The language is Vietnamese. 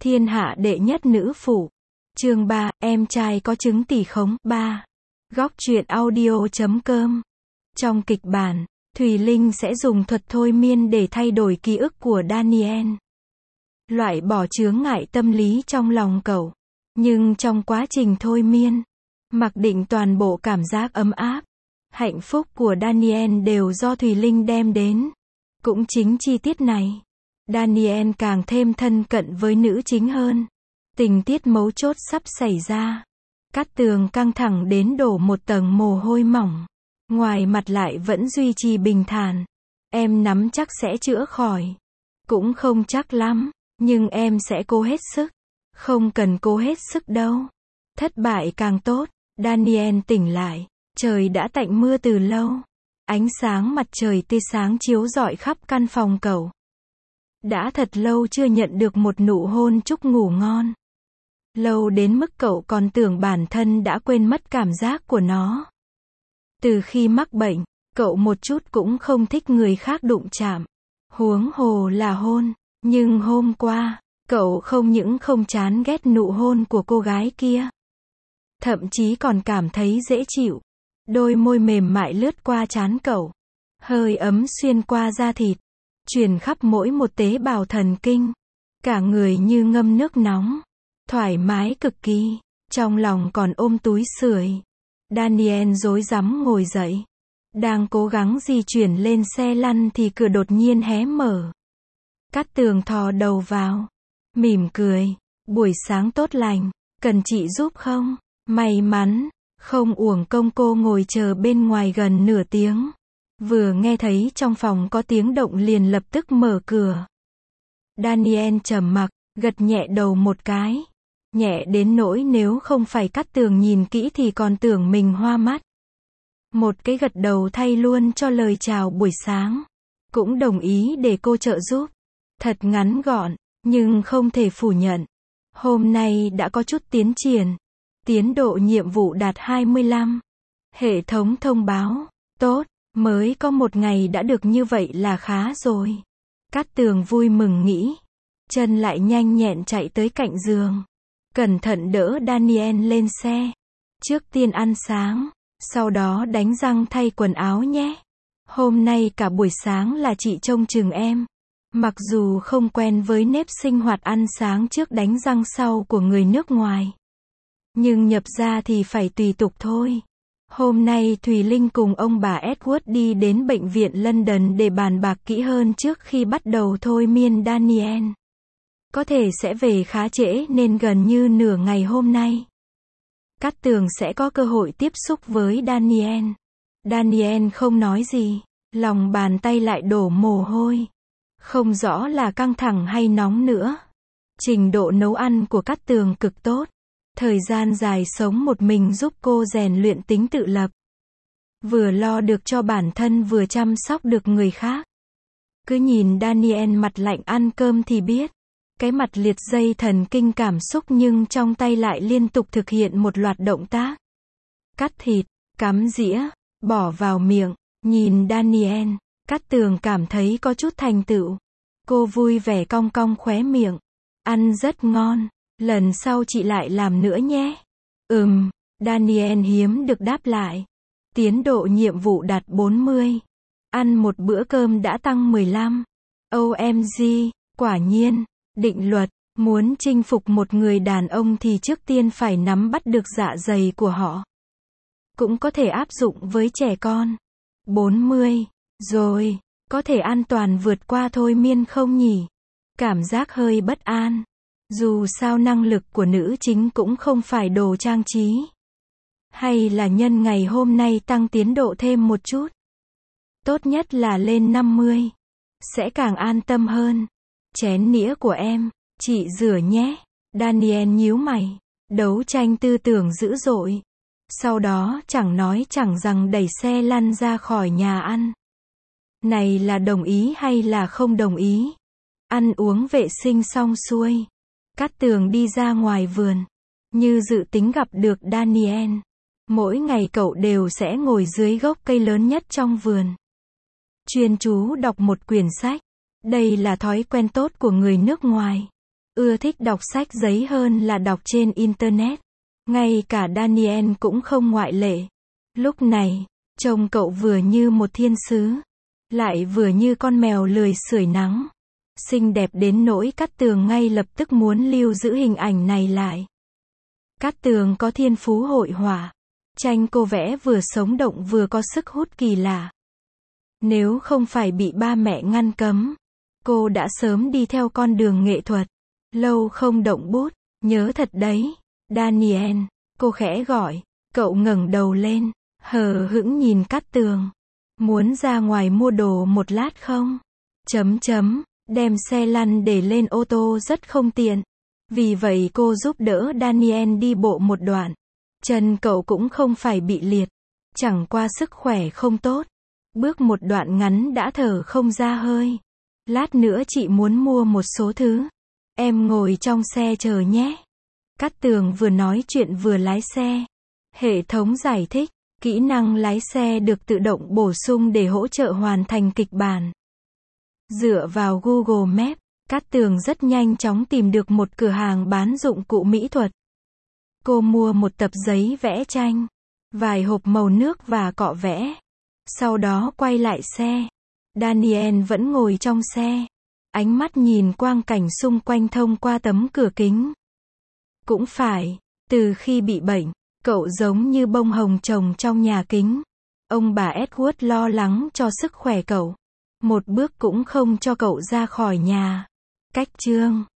Thiên hạ đệ nhất nữ phụ. Chương 3, em trai có chứng tỷ khống. 3. Góc truyện audio.com. Trong kịch bản, Thùy Linh sẽ dùng thuật thôi miên để thay đổi ký ức của Daniel. Loại bỏ chướng ngại tâm lý trong lòng cậu. Nhưng trong quá trình thôi miên, mặc định toàn bộ cảm giác ấm áp, hạnh phúc của Daniel đều do Thùy Linh đem đến. Cũng chính chi tiết này, Daniel càng thêm thân cận với nữ chính hơn. Tình tiết mấu chốt sắp xảy ra. Cát Tường căng thẳng đến đổ một tầng mồ hôi mỏng. Ngoài mặt lại vẫn duy trì bình thản. Em nắm chắc sẽ chữa khỏi. Cũng không chắc lắm, nhưng em sẽ cố hết sức. Không cần cố hết sức đâu. Thất bại càng tốt. Daniel tỉnh lại. Trời đã tạnh mưa từ lâu. Ánh sáng mặt trời tươi sáng chiếu rọi khắp căn phòng cậu. Đã thật lâu chưa nhận được một nụ hôn chúc ngủ ngon. Lâu đến mức cậu còn tưởng bản thân đã quên mất cảm giác của nó. Từ khi mắc bệnh, cậu một chút cũng không thích người khác đụng chạm. Huống hồ là hôn. Nhưng hôm qua, cậu không những không chán ghét nụ hôn của cô gái kia. Thậm chí còn cảm thấy dễ chịu. Đôi môi mềm mại lướt qua trán cậu. Hơi ấm xuyên qua da thịt. Truyền khắp mỗi một tế bào thần kinh. Cả người như ngâm nước nóng. Thoải mái cực kỳ. Trong lòng còn ôm túi sưởi. Daniel rối rắm ngồi dậy. Đang cố gắng di chuyển lên xe lăn thì cửa đột nhiên hé mở. Cát Tường thò đầu vào. Mỉm cười. Buổi sáng tốt lành. Cần chị giúp không? May mắn. Không uổng công cô ngồi chờ bên ngoài gần nửa tiếng. Vừa nghe thấy trong phòng có tiếng động liền lập tức mở cửa. Daniel trầm mặc, gật nhẹ đầu một cái. Nhẹ đến nỗi nếu không phải Cát Tường nhìn kỹ thì còn tưởng mình hoa mắt. Một cái gật đầu thay luôn cho lời chào buổi sáng. Cũng đồng ý để cô trợ giúp. Thật ngắn gọn, nhưng không thể phủ nhận. Hôm nay đã có chút tiến triển. Tiến độ nhiệm vụ đạt 25. Hệ thống thông báo. Tốt, mới có một ngày đã được như vậy là khá rồi. Cát Tường vui mừng nghĩ. Chân lại nhanh nhẹn chạy tới cạnh giường. Cẩn thận đỡ Daniel lên xe. Trước tiên ăn sáng, sau đó đánh răng thay quần áo nhé. Hôm nay cả buổi sáng là chị trông chừng em. Mặc dù không quen với nếp sinh hoạt ăn sáng trước đánh răng sau của người nước ngoài. Nhưng nhập ra thì phải tùy tục thôi. Hôm nay Thùy Linh cùng ông bà Edward đi đến bệnh viện London để bàn bạc kỹ hơn trước khi bắt đầu thôi miên Daniel. Có thể sẽ về khá trễ nên gần như nửa ngày hôm nay. Cát Tường sẽ có cơ hội tiếp xúc với Daniel. Daniel không nói gì. Lòng bàn tay lại đổ mồ hôi. Không rõ là căng thẳng hay nóng nữa. Trình độ nấu ăn của Cát Tường cực tốt. Thời gian dài sống một mình giúp cô rèn luyện tính tự lập. Vừa lo được cho bản thân vừa chăm sóc được người khác. Cứ nhìn Daniel mặt lạnh ăn cơm thì biết. Cái mặt liệt dây thần kinh cảm xúc nhưng trong tay lại liên tục thực hiện một loạt động tác. Cắt thịt, cắm dĩa, bỏ vào miệng. Nhìn Daniel, Cát Tường cảm thấy có chút thành tựu. Cô vui vẻ cong cong khóe miệng. Ăn rất ngon. Lần sau chị lại làm nữa nhé. Daniel hiếm được đáp lại. Tiến độ nhiệm vụ đạt 40. Ăn một bữa cơm đã tăng 15. OMG, quả nhiên, định luật, muốn chinh phục một người đàn ông thì trước tiên phải nắm bắt được dạ dày của họ. Cũng có thể áp dụng với trẻ con. 40. Rồi, có thể an toàn vượt qua thôi miên không nhỉ? Cảm giác hơi bất an. Dù sao năng lực của nữ chính cũng không phải đồ trang trí. Hay là nhân ngày hôm nay tăng tiến độ thêm một chút. Tốt nhất là lên 50. Sẽ càng an tâm hơn. Chén nĩa của em, chị rửa nhé. Daniel nhíu mày. Đấu tranh tư tưởng dữ dội. Sau đó chẳng nói chẳng rằng đẩy xe lăn ra khỏi nhà ăn. Này là đồng ý hay là không đồng ý? Ăn uống vệ sinh xong xuôi. Cát Tường đi ra ngoài vườn. Như dự tính gặp được Daniel. Mỗi ngày cậu đều sẽ ngồi dưới gốc cây lớn nhất trong vườn. Chuyên chú đọc một quyển sách. Đây là thói quen tốt của người nước ngoài. ưa thích đọc sách giấy hơn là đọc trên Internet. Ngay cả Daniel cũng không ngoại lệ. Lúc này, trông cậu vừa như một thiên sứ, lại vừa như con mèo lười sưởi nắng. Xinh đẹp đến nỗi Cát Tường ngay lập tức muốn lưu giữ hình ảnh này lại. Cát Tường có thiên phú hội họa. Tranh cô vẽ vừa sống động vừa có sức hút kỳ lạ. Nếu không phải bị ba mẹ ngăn cấm, cô đã sớm đi theo con đường nghệ thuật. Lâu không động bút, nhớ thật đấy. Daniel, cô khẽ gọi. Cậu ngẩng đầu lên, hờ hững nhìn Cát Tường. Muốn ra ngoài mua đồ một lát không? Đem xe lăn để lên ô tô rất không tiện. Vì vậy cô giúp đỡ Daniel đi bộ một đoạn. Chân cậu cũng không phải bị liệt. Chẳng qua sức khỏe không tốt. Bước một đoạn ngắn đã thở không ra hơi. Lát nữa chị muốn mua một số thứ. Em ngồi trong xe chờ nhé. Cát Tường vừa nói chuyện vừa lái xe. Hệ thống giải thích, kỹ năng lái xe được tự động bổ sung để hỗ trợ hoàn thành kịch bản. Dựa vào Google Maps, Cát Tường rất nhanh chóng tìm được một cửa hàng bán dụng cụ mỹ thuật. Cô mua một tập giấy vẽ tranh, vài hộp màu nước và cọ vẽ. Sau đó quay lại xe. Daniel vẫn ngồi trong xe. Ánh mắt nhìn quang cảnh xung quanh thông qua tấm cửa kính. Cũng phải, từ khi bị bệnh, cậu giống như bông hồng trồng trong nhà kính. Ông bà Edward lo lắng cho sức khỏe cậu. Một bước cũng không cho cậu ra khỏi nhà. Cách chương